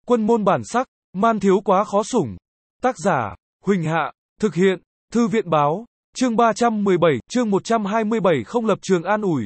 Quân môn bản sắc, man thiếu quá khó sủng. Tác giả, Huỳnh Hạ, thực hiện, Thư viện báo, chương 317, chương 127 không lập trường an ủi.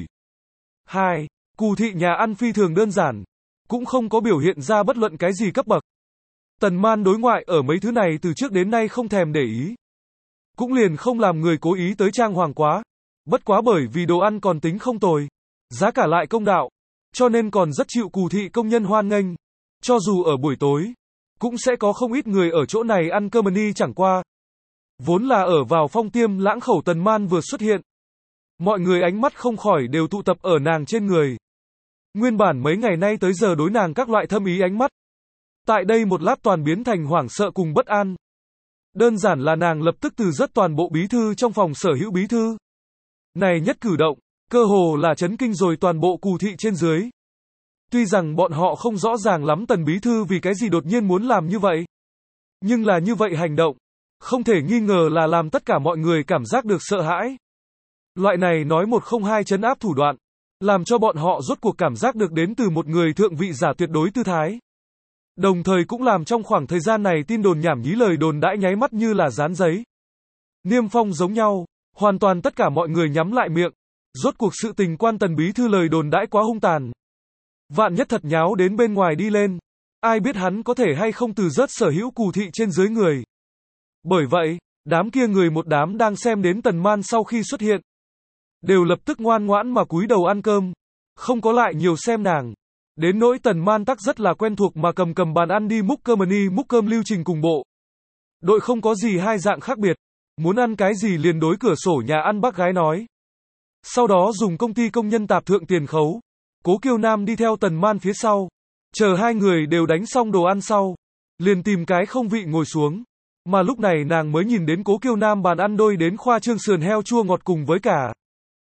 2. Cù thị nhà ăn phi thường đơn giản, cũng không có biểu hiện ra bất luận cái gì cấp bậc. Tần Man đối ngoại ở mấy thứ này từ trước đến nay không thèm để ý. Cũng liền không làm người cố ý tới trang hoàng quá. Bất quá bởi vì đồ ăn còn tính không tồi, giá cả lại công đạo, cho nên còn rất chịu cù thị công nhân hoan nghênh. Cho dù ở buổi tối, cũng sẽ có không ít người ở chỗ này ăn cơm ni chẳng qua. Vốn là ở vào phong tiêm lãng khẩu Tần Man vừa xuất hiện. Mọi người ánh mắt không khỏi đều tụ tập ở nàng trên người. Nguyên bản mấy ngày nay tới giờ đối nàng các loại thâm ý ánh mắt. Tại đây một lát toàn biến thành hoảng sợ cùng bất an. Đơn giản là nàng lập tức từ rất toàn bộ bí thư trong phòng sở hữu bí thư. Này nhất cử động, cơ hồ là chấn kinh rồi toàn bộ cù thị trên dưới. Tuy rằng bọn họ không rõ ràng lắm Tần bí thư vì cái gì đột nhiên muốn làm như vậy. Nhưng là như vậy hành động, không thể nghi ngờ là làm tất cả mọi người cảm giác được sợ hãi. Loại này nói một không hai trấn áp thủ đoạn, làm cho bọn họ rốt cuộc cảm giác được đến từ một người thượng vị giả tuyệt đối tư thái. Đồng thời cũng làm trong khoảng thời gian này tin đồn nhảm nhí lời đồn đãi nháy mắt như là dán giấy. Niêm phong giống nhau, hoàn toàn tất cả mọi người nhắm lại miệng. Rốt cuộc sự tình quan Tần bí thư lời đồn đãi quá hung tàn. Vạn nhất thật nháo đến bên ngoài đi lên, ai biết hắn có thể hay không từ rớt sở hữu cù thị trên dưới người. Bởi vậy, đám kia người một đám đang xem đến Tần Man sau khi xuất hiện, đều lập tức ngoan ngoãn mà cúi đầu ăn cơm, không có lại nhiều xem nàng. Đến nỗi Tần Man tắc rất là quen thuộc mà cầm bàn ăn đi múc cơm lưu trình cùng bộ. Đội không có gì hai dạng khác biệt, muốn ăn cái gì liền đối cửa sổ nhà ăn bác gái nói. Sau đó dùng công ty công nhân tạp thượng tiền khấu. Cố Kiêu Nam đi theo Tần Man phía sau, chờ hai người đều đánh xong đồ ăn sau, liền tìm cái không vị ngồi xuống. Mà lúc này nàng mới nhìn đến Cố Kiêu Nam bàn ăn đôi đến khoa trương sườn heo chua ngọt cùng với cả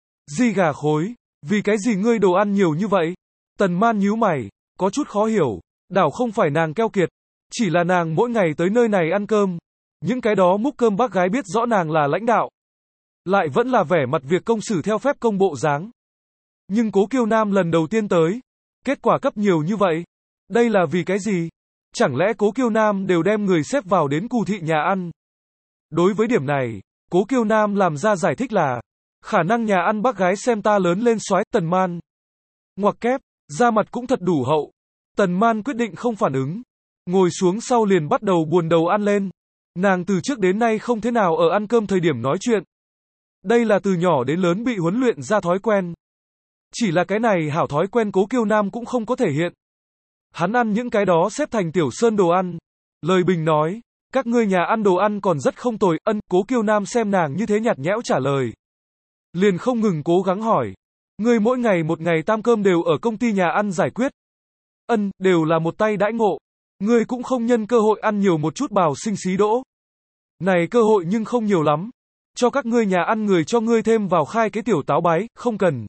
di gà khối. Vì cái gì ngươi đồ ăn nhiều như vậy? Tần Man nhíu mày, có chút khó hiểu. Đảo không phải nàng keo kiệt, chỉ là nàng mỗi ngày tới nơi này ăn cơm. Những cái đó múc cơm bác gái biết rõ nàng là lãnh đạo, lại vẫn là vẻ mặt việc công xử theo phép công bộ dáng. Nhưng Cố Kiêu Nam lần đầu tiên tới, kết quả cấp nhiều như vậy. Đây là vì cái gì? Chẳng lẽ Cố Kiêu Nam đều đem người xếp vào đến cù thị nhà ăn? Đối với điểm này, Cố Kiêu Nam làm ra giải thích là, khả năng nhà ăn bác gái xem ta lớn lên soái. Tần Man ngoặc kép, da mặt cũng thật đủ hậu. Tần Man quyết định không phản ứng, ngồi xuống sau liền bắt đầu buồn đầu ăn lên. Nàng từ trước đến nay không thế nào ở ăn cơm thời điểm nói chuyện. Đây là từ nhỏ đến lớn bị huấn luyện ra thói quen. Chỉ là cái này hảo thói quen Cố Kiêu Nam cũng không có thể hiện. Hắn ăn những cái đó xếp thành tiểu sơn đồ ăn. Lời bình nói, các ngươi nhà ăn đồ ăn còn rất không tồi. Cố Kiêu Nam xem nàng như thế nhạt nhẽo trả lời, liền không ngừng cố gắng hỏi, ngươi mỗi ngày một ngày tam cơm đều ở công ty nhà ăn giải quyết. Đều là một tay đãi ngộ. Ngươi cũng không nhân cơ hội ăn nhiều một chút bào sinh xí đỗ. Này cơ hội nhưng không nhiều lắm. Cho các ngươi nhà ăn người cho ngươi thêm vào khai cái tiểu táo bái, không cần.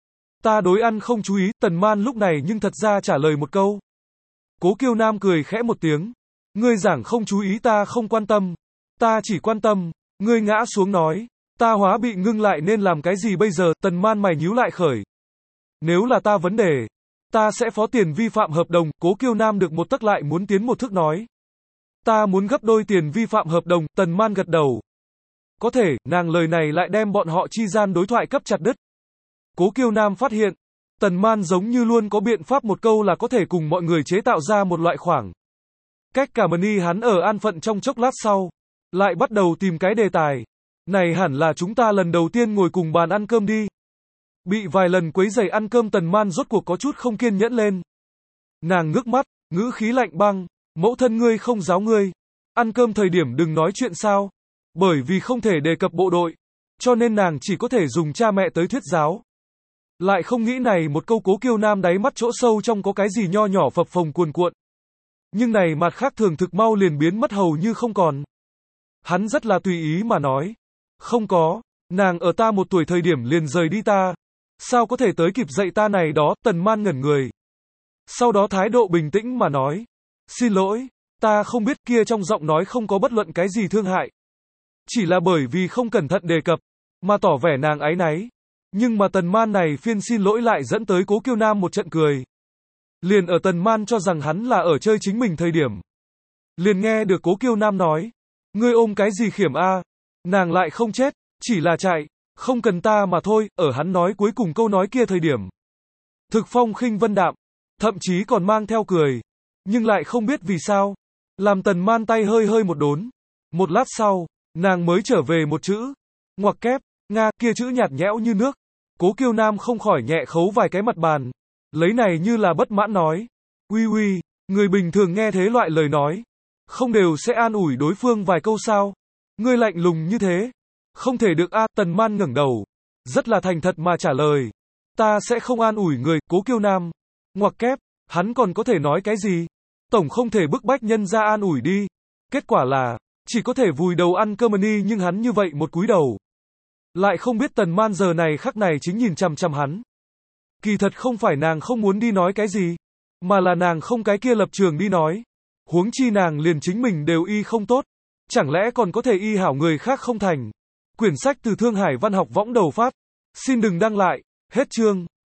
Ta đối ăn không chú ý. Tần Man lúc này nhưng thật ra trả lời một câu. Cố Kiêu Nam cười khẽ một tiếng. Ngươi giảng không chú ý ta không quan tâm. Ta chỉ quan tâm. Ngươi ngã xuống nói. Ta hóa bị ngưng lại nên làm cái gì bây giờ? Tần Man mày nhíu lại khởi. Nếu là ta vấn đề, ta sẽ phó tiền vi phạm hợp đồng. Cố Kiêu Nam được một tấc lại muốn tiến một thước nói. Ta muốn gấp đôi tiền vi phạm hợp đồng. Tần Man gật đầu. Có thể, nàng lời này lại đem bọn họ chi gian đối thoại cấp chặt đứt. Cố Kiêu Nam phát hiện, Tần Man giống như luôn có biện pháp một câu là có thể cùng mọi người chế tạo ra một loại khoảng cách cảm ơn hắn ở an phận trong chốc lát sau, lại bắt đầu tìm cái đề tài. Này hẳn là chúng ta lần đầu tiên ngồi cùng bàn ăn cơm đi. Bị vài lần quấy rầy ăn cơm Tần Man rốt cuộc có chút không kiên nhẫn lên. Nàng ngước mắt, ngữ khí lạnh băng, mẫu thân ngươi không giáo ngươi. Ăn cơm thời điểm đừng nói chuyện sao? Bởi vì không thể đề cập bộ đội, cho nên nàng chỉ có thể dùng cha mẹ tới thuyết giáo. Lại không nghĩ này một câu Cố Kiêu Nam đáy mắt chỗ sâu trong có cái gì nho nhỏ phập phồng cuồn cuộn. Nhưng này mặt khác thường thực mau liền biến mất hầu như không còn. Hắn rất là tùy ý mà nói. Không có, nàng ở ta 1 tuổi thời điểm liền rời đi ta. Sao có thể tới kịp dạy ta này đó? Tần Man ngẩn người. Sau đó thái độ bình tĩnh mà nói. Xin lỗi, ta không biết. Kia trong giọng nói không có bất luận cái gì thương hại. Chỉ là bởi vì không cẩn thận đề cập, mà tỏ vẻ nàng áy náy. Nhưng mà Tần Man này phiên xin lỗi lại dẫn tới Cố Kiêu Nam một trận cười. Liền ở Tần Man cho rằng hắn là ở chơi chính mình thời điểm. Liền nghe được Cố Kiêu Nam nói, ngươi ôm cái gì khiểm a? Nàng lại không chết, chỉ là chạy, không cần ta mà thôi, ở hắn nói cuối cùng câu nói kia thời điểm. Thực phong khinh vân đạm, thậm chí còn mang theo cười, nhưng lại không biết vì sao, làm Tần Man tay hơi hơi một đốn. Một lát sau, nàng mới trở về một chữ, ngoặc kép, nga, kia chữ nhạt nhẽo như nước. Cố Kiêu Nam không khỏi nhẹ khấu vài cái mặt bàn, lấy này như là bất mãn nói, uy uy, người bình thường nghe thế loại lời nói, không đều sẽ an ủi đối phương vài câu sao? Ngươi lạnh lùng như thế, không thể được a. Tần Man ngẩng đầu, rất là thành thật mà trả lời, ta sẽ không an ủi người. Cố Kiêu Nam, ngoặc kép, hắn còn có thể nói cái gì? Tổng không thể bức bách nhân ra an ủi đi. Kết quả là, chỉ có thể vùi đầu ăn cơm đi, nhưng hắn như vậy một cúi đầu. Lại không biết Tần Man giờ này khắc này chính nhìn chằm chằm hắn. Kỳ thật không phải nàng không muốn đi nói cái gì, mà là nàng không cái kia lập trường đi nói. Huống chi nàng liền chính mình đều y không tốt, chẳng lẽ còn có thể y hảo người khác không thành. Quyển sách từ Thương Hải Văn học võng đầu phát. Xin đừng đăng lại, hết chương.